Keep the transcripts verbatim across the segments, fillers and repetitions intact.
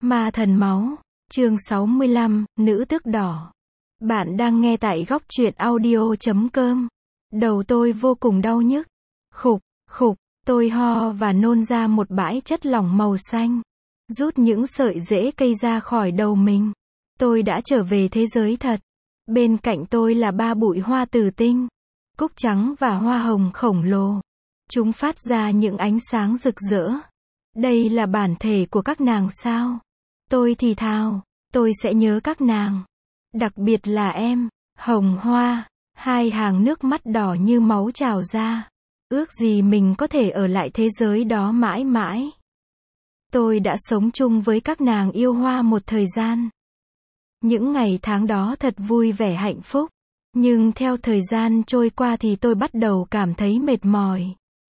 Ma thần máu, chương sáu mươi lăm, nữ tước đỏ. Bạn đang nghe tại góc truyện audio chấm com. Đầu tôi vô cùng đau nhức. Khục, khục, tôi ho và nôn ra một bãi chất lỏng màu xanh. Rút những sợi rễ cây ra khỏi đầu mình. Tôi đã trở về thế giới thật. Bên cạnh tôi là ba bụi hoa tử tinh, cúc trắng và hoa hồng khổng lồ. Chúng phát ra những ánh sáng rực rỡ. Đây là bản thể của các nàng sao? Tôi thì thào, tôi sẽ nhớ các nàng. Đặc biệt là em, Hồng Hoa. Hai hàng nước mắt đỏ như máu trào ra. Ước gì mình có thể ở lại thế giới đó mãi mãi. Tôi đã sống chung với các nàng yêu hoa một thời gian. Những ngày tháng đó thật vui vẻ hạnh phúc. Nhưng theo thời gian trôi qua thì tôi bắt đầu cảm thấy mệt mỏi.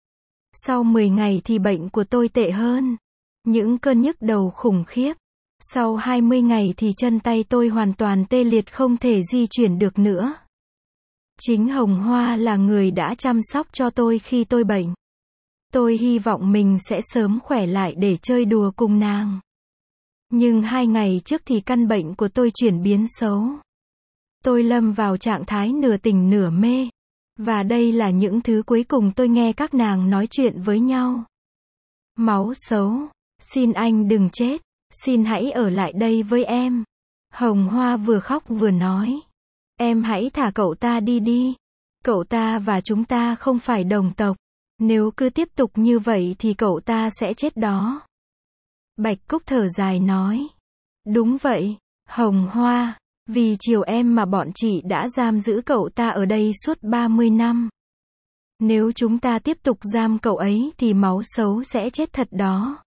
Sau mười ngày thì bệnh của tôi tệ hơn. Những cơn nhức đầu khủng khiếp. Sau hai mươi ngày thì chân tay tôi hoàn toàn tê liệt không thể di chuyển được nữa. Chính Hồng Hoa là người đã chăm sóc cho tôi khi tôi bệnh. Tôi hy vọng mình sẽ sớm khỏe lại để chơi đùa cùng nàng. Nhưng hai ngày trước thì căn bệnh của tôi chuyển biến xấu. Tôi lâm vào trạng thái nửa tỉnh nửa mê. Và đây là những thứ cuối cùng tôi nghe các nàng nói chuyện với nhau. Máu xấu, xin anh đừng chết, xin hãy ở lại đây với em. Hồng Hoa vừa khóc vừa nói. Em hãy thả cậu ta đi đi. Cậu ta và chúng ta không phải đồng tộc. Nếu cứ tiếp tục như vậy thì cậu ta sẽ chết đó. Bạch Cúc thở dài nói. Đúng vậy, Hồng Hoa. Vì chiều em mà bọn chị đã giam giữ cậu ta ở đây suốt ba mươi năm. Nếu chúng ta tiếp tục giam cậu ấy thì máu xấu sẽ chết thật đó.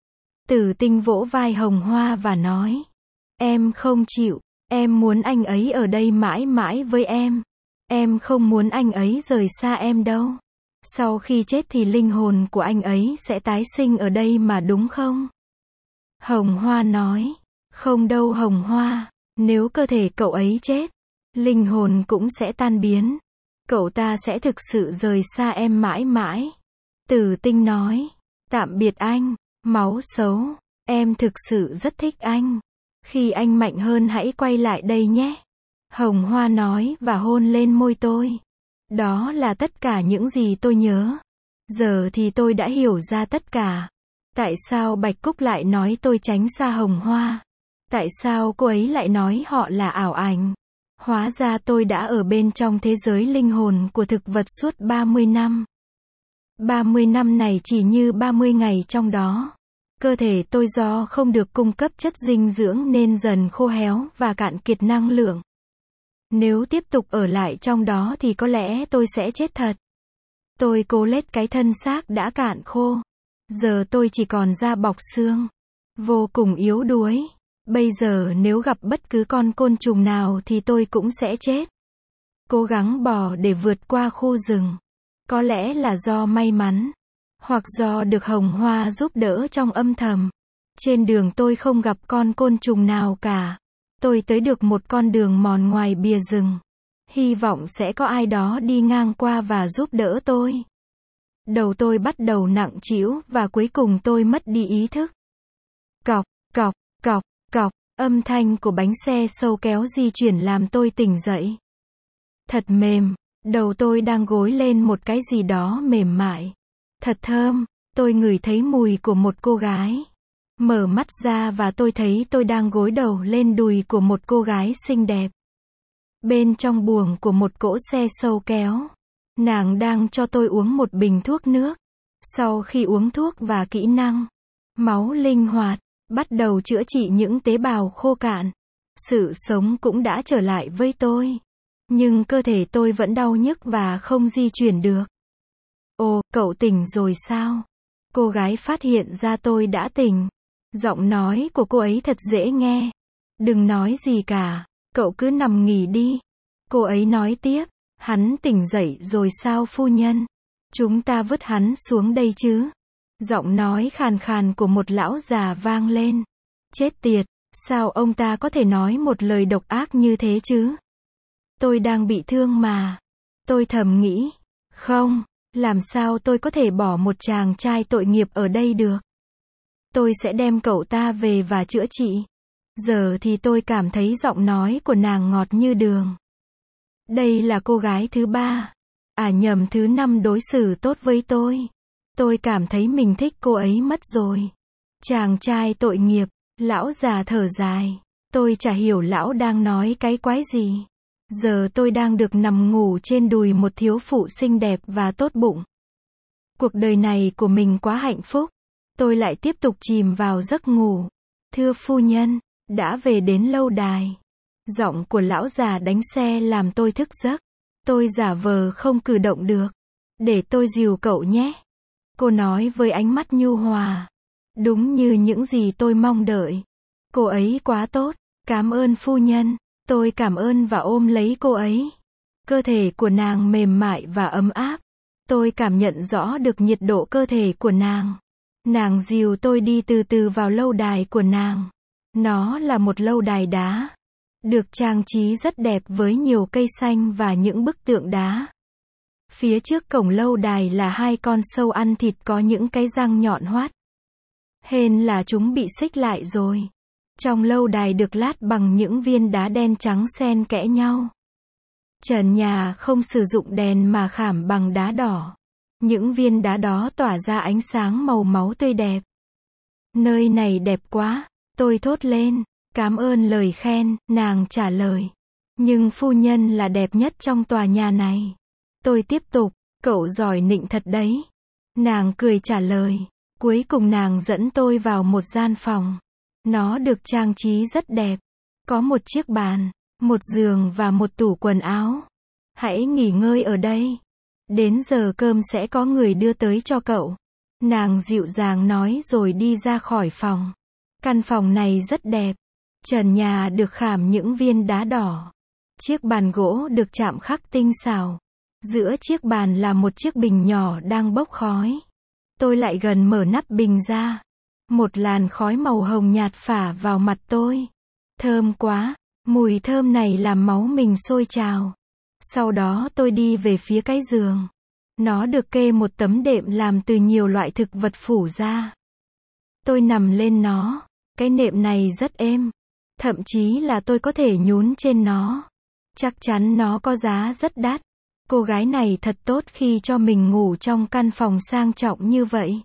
Tử Tinh vỗ vai Hồng Hoa và nói. Em không chịu, em muốn anh ấy ở đây mãi mãi với em. Em không muốn anh ấy rời xa em đâu. Sau khi chết thì linh hồn của anh ấy sẽ tái sinh ở đây mà đúng không? Hồng Hoa nói. Không đâu Hồng Hoa. Nếu cơ thể cậu ấy chết, linh hồn cũng sẽ tan biến. Cậu ta sẽ thực sự rời xa em mãi mãi. Tử Tinh nói. Tạm biệt anh, máu xấu. Em thực sự rất thích anh. Khi anh mạnh hơn hãy quay lại đây nhé. Hồng Hoa nói và hôn lên môi tôi. Đó là tất cả những gì tôi nhớ. Giờ thì tôi đã hiểu ra tất cả. Tại sao Bạch Cúc lại nói tôi tránh xa Hồng Hoa? Tại sao cô ấy lại nói họ là ảo ảnh? Hóa ra tôi đã ở bên trong thế giới linh hồn của thực vật suốt ba mươi năm. ba mươi năm này chỉ như ba mươi ngày trong đó. Cơ thể tôi do không được cung cấp chất dinh dưỡng nên dần khô héo và cạn kiệt năng lượng. Nếu tiếp tục ở lại trong đó thì có lẽ tôi sẽ chết thật. Tôi cố lết cái thân xác đã cạn khô. Giờ tôi chỉ còn da bọc xương. Vô cùng yếu đuối. Bây giờ nếu gặp bất cứ con côn trùng nào thì tôi cũng sẽ chết. Cố gắng bò để vượt qua khu rừng. Có lẽ là do may mắn. Hoặc do được Hồng Hoa giúp đỡ trong âm thầm. Trên đường tôi không gặp con côn trùng nào cả. Tôi tới được một con đường mòn ngoài bìa rừng. Hy vọng sẽ có ai đó đi ngang qua và giúp đỡ tôi. Đầu tôi bắt đầu nặng trĩu và cuối cùng tôi mất đi ý thức. Cọc, cọc, cọc, cọc, âm thanh của bánh xe sâu kéo di chuyển làm tôi tỉnh dậy. Thật mềm, đầu tôi đang gối lên một cái gì đó mềm mại. Thật thơm, tôi ngửi thấy mùi của một cô gái. Mở mắt ra và tôi thấy tôi đang gối đầu lên đùi của một cô gái xinh đẹp. Bên trong buồng của một cỗ xe sâu kéo, nàng đang cho tôi uống một bình thuốc nước. Sau khi uống thuốc và kỹ năng, máu linh hoạt, bắt đầu chữa trị những tế bào khô cạn. Sự sống cũng đã trở lại với tôi. Nhưng cơ thể tôi vẫn đau nhức và không di chuyển được. Ồ, cậu tỉnh rồi sao? Cô gái phát hiện ra tôi đã tỉnh. Giọng nói của cô ấy thật dễ nghe. Đừng nói gì cả, cậu cứ nằm nghỉ đi. Cô ấy nói tiếp, hắn tỉnh dậy rồi sao phu nhân? Chúng ta vứt hắn xuống đây chứ? Giọng nói khàn khàn của một lão già vang lên. Chết tiệt, sao ông ta có thể nói một lời độc ác như thế chứ? Tôi đang bị thương mà. Tôi thầm nghĩ, không, làm sao tôi có thể bỏ một chàng trai tội nghiệp ở đây được? tôi sẽ đem cậu ta về và chữa trị. Giờ thì tôi cảm thấy giọng nói của nàng ngọt như đường. Đây là cô gái thứ ba, à nhầm thứ năm đối xử tốt với tôi. Tôi cảm thấy mình thích cô ấy mất rồi. Chàng trai tội nghiệp, lão già thở dài. Tôi chả hiểu lão đang nói cái quái gì. Giờ tôi đang được nằm ngủ trên đùi một thiếu phụ xinh đẹp và tốt bụng. Cuộc đời này của mình quá hạnh phúc. Tôi lại tiếp tục chìm vào giấc ngủ. Thưa phu nhân, đã về đến lâu đài. Giọng của lão già đánh xe làm tôi thức giấc. Tôi giả vờ không cử động được. Để tôi dìu cậu nhé. Cô nói với ánh mắt nhu hòa. Đúng như những gì tôi mong đợi. Cô ấy quá tốt. Cảm ơn phu nhân. Tôi cảm ơn và ôm lấy cô ấy. Cơ thể của nàng mềm mại và ấm áp. Tôi cảm nhận rõ được nhiệt độ cơ thể của nàng. Nàng dìu tôi đi từ từ vào lâu đài của nàng. Nó là một lâu đài đá. Được trang trí rất đẹp với nhiều cây xanh và những bức tượng đá. Phía trước cổng lâu đài là hai con sâu ăn thịt có những cái răng nhọn hoắt. Hên là chúng bị xích lại rồi. Trong lâu đài được lát bằng những viên đá đen trắng xen kẽ nhau. Trần nhà không sử dụng đèn mà khảm bằng đá đỏ. Những viên đá đó tỏa ra ánh sáng màu máu tươi đẹp. Nơi này đẹp quá, tôi thốt lên. Cảm ơn lời khen, nàng trả lời. Nhưng phu nhân là đẹp nhất trong tòa nhà này. Tôi tiếp tục, cậu giỏi nịnh thật đấy. Nàng cười trả lời. Cuối cùng nàng dẫn tôi vào một gian phòng. Nó được trang trí rất đẹp. Có một chiếc bàn, một giường và một tủ quần áo. Hãy nghỉ ngơi ở đây. Đến giờ cơm sẽ có người đưa tới cho cậu. Nàng dịu dàng nói rồi đi ra khỏi phòng. Căn phòng này rất đẹp. Trần nhà được khảm những viên đá đỏ. Chiếc bàn gỗ được chạm khắc tinh xảo. Giữa chiếc bàn là một chiếc bình nhỏ đang bốc khói. Tôi lại gần mở nắp bình ra. Một làn khói màu hồng nhạt phả vào mặt tôi. Thơm quá, mùi thơm này làm máu mình sôi trào. Sau đó tôi đi về phía cái giường. Nó được kê một tấm đệm làm từ nhiều loại thực vật phủ ra. Tôi nằm lên nó. Cái nệm này rất êm. Thậm chí là tôi có thể nhún trên nó. Chắc chắn nó có giá rất đắt. Cô gái này thật tốt khi cho mình ngủ trong căn phòng sang trọng như vậy.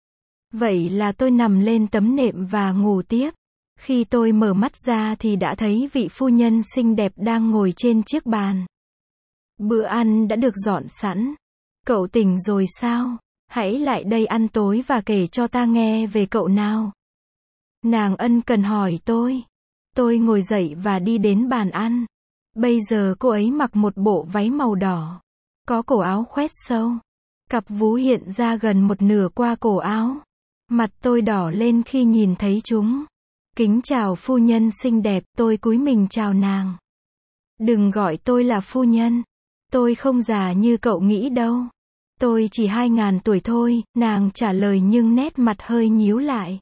Vậy là tôi nằm lên tấm nệm và ngủ tiếp. Khi tôi mở mắt ra thì đã thấy vị phu nhân xinh đẹp đang ngồi trên chiếc bàn. Bữa ăn đã được dọn sẵn. Cậu tỉnh rồi sao? Hãy lại đây ăn tối và kể cho ta nghe về cậu nào. Nàng ân cần hỏi tôi. Tôi ngồi dậy và đi đến bàn ăn. Bây giờ cô ấy mặc một bộ váy màu đỏ. Có cổ áo khoét sâu. Cặp vú hiện ra gần một nửa qua cổ áo. Mặt tôi đỏ lên khi nhìn thấy chúng. Kính chào phu nhân xinh đẹp, tôi cúi mình chào nàng. Đừng gọi tôi là phu nhân. Tôi không già như cậu nghĩ đâu. Tôi chỉ hai ngàn tuổi thôi, nàng trả lời nhưng nét mặt hơi nhíu lại.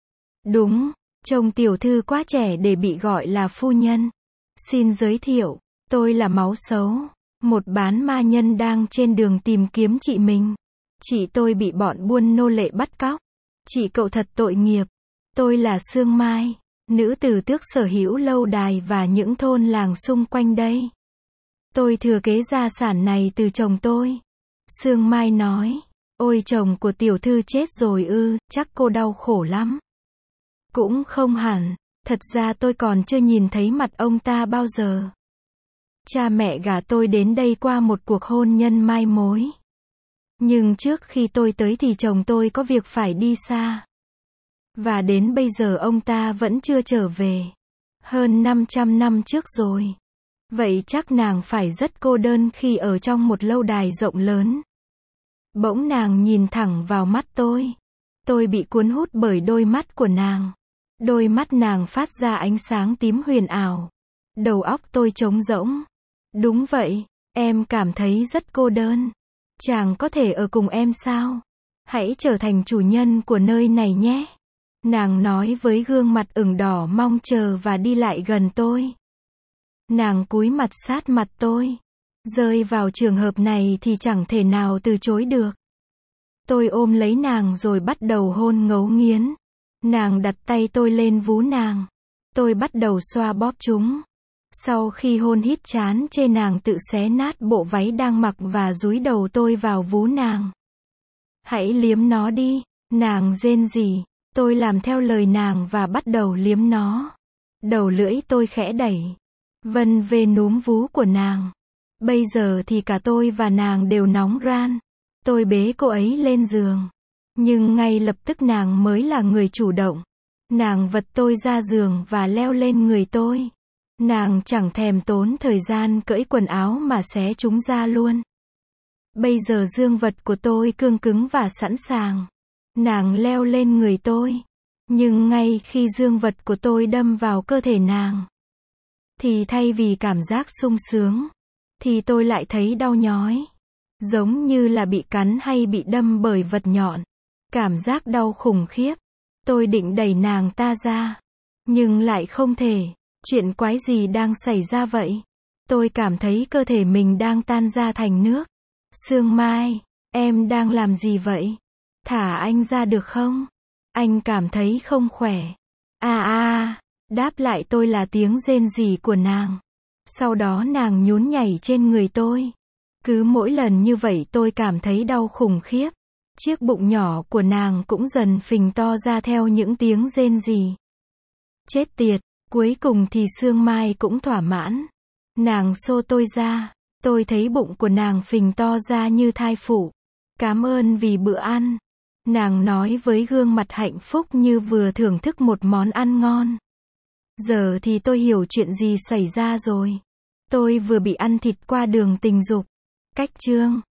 Đúng, trông tiểu thư quá trẻ để bị gọi là phu nhân. Xin giới thiệu, tôi là Máu Xấu. Một bán ma nhân đang trên đường tìm kiếm chị mình. Chị tôi bị bọn buôn nô lệ bắt cóc. Chị cậu thật tội nghiệp. Tôi là Sương Mai, nữ tử tước sở hữu lâu đài và những thôn làng xung quanh đây. Tôi thừa kế gia sản này từ chồng tôi. Sương Mai nói, ôi chồng của tiểu thư chết rồi ư, chắc cô đau khổ lắm. Cũng không hẳn, thật ra tôi còn chưa nhìn thấy mặt ông ta bao giờ. Cha mẹ gả tôi đến đây qua một cuộc hôn nhân mai mối. Nhưng trước khi tôi tới thì chồng tôi có việc phải đi xa. Và đến bây giờ ông ta vẫn chưa trở về. Hơn năm trăm năm trước rồi. Vậy chắc nàng phải rất cô đơn khi ở trong một lâu đài rộng lớn. Bỗng nàng nhìn thẳng vào mắt tôi. Tôi bị cuốn hút bởi đôi mắt của nàng. Đôi mắt nàng phát ra ánh sáng tím huyền ảo. Đầu óc tôi trống rỗng. Đúng vậy, em cảm thấy rất cô đơn. Chàng có thể ở cùng em sao? Hãy trở thành chủ nhân của nơi này nhé. Nàng nói với gương mặt ửng đỏ mong chờ và đi lại gần tôi. Nàng cúi mặt sát mặt tôi. Rơi vào trường hợp này thì chẳng thể nào từ chối được. Tôi ôm lấy nàng rồi bắt đầu hôn ngấu nghiến. Nàng đặt tay tôi lên vú nàng. Tôi bắt đầu xoa bóp chúng. Sau khi hôn hít trán chê, nàng tự xé nát bộ váy đang mặc và dúi đầu tôi vào vú nàng. Hãy liếm nó đi, nàng rên rỉ. Tôi làm theo lời nàng và bắt đầu liếm nó. Đầu lưỡi tôi khẽ đẩy, vân về núm vú của nàng. Bây giờ thì cả tôi và nàng đều nóng ran. Tôi bế cô ấy lên giường. Nhưng ngay lập tức nàng mới là người chủ động. Nàng vật tôi ra giường và leo lên người tôi. Nàng chẳng thèm tốn thời gian cởi quần áo mà xé chúng ra luôn. Bây giờ dương vật của tôi cương cứng và sẵn sàng. Nàng leo lên người tôi. Nhưng ngay khi dương vật của tôi đâm vào cơ thể nàng, thì thay vì cảm giác sung sướng, thì tôi lại thấy đau nhói. Giống như là bị cắn hay bị đâm bởi vật nhọn. Cảm giác đau khủng khiếp. Tôi định đẩy nàng ta ra. Nhưng lại không thể. Chuyện quái gì đang xảy ra vậy? Tôi cảm thấy cơ thể mình đang tan ra thành nước. Sương Mai, em đang làm gì vậy? Thả anh ra được không? Anh cảm thấy không khỏe. À à, đáp lại tôi là tiếng rên rỉ của nàng. Sau đó nàng nhún nhảy trên người tôi. Cứ mỗi lần như vậy tôi cảm thấy đau khủng khiếp. Chiếc bụng nhỏ của nàng cũng dần phình to ra theo những tiếng rên rỉ. Chết tiệt, cuối cùng thì Sương Mai cũng thỏa mãn. Nàng xô tôi ra. Tôi thấy bụng của nàng phình to ra như thai phụ. Cảm ơn vì bữa ăn. Nàng nói với gương mặt hạnh phúc như vừa thưởng thức một món ăn ngon. Giờ thì tôi hiểu chuyện gì xảy ra rồi. Tôi vừa bị ăn thịt qua đường tình dục. Cách chương